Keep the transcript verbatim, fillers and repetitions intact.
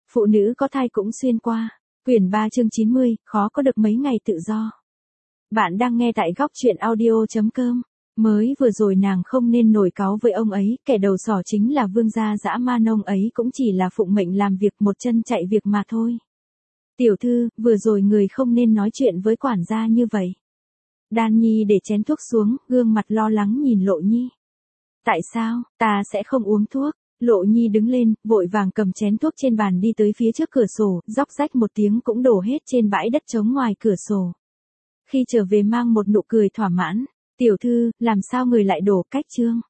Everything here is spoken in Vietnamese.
Phụ nữ có thai cũng xuyên qua. Quyển ba chương chín mươi, khó có được mấy ngày tự do. Bạn đang nghe tại góc truyện audio chấm com. Mới vừa rồi nàng không nên nổi cáu với ông ấy, kẻ đầu sỏ chính là vương gia dã man, ông ấy cũng chỉ là phụng mệnh làm việc, một chân chạy việc mà thôi. Tiểu thư, vừa rồi người không nên nói chuyện với quản gia như vậy. Đan Nhi để chén thuốc xuống, gương mặt lo lắng nhìn Lộ Nhi. Tại sao, ta sẽ không uống thuốc? Lộ Nhi đứng lên, vội vàng cầm chén thuốc trên bàn đi tới phía trước cửa sổ, róc rách một tiếng cũng đổ hết trên bãi đất trống ngoài cửa sổ. Khi trở về mang một nụ cười thỏa mãn, tiểu thư, làm sao người lại đổ cách trương?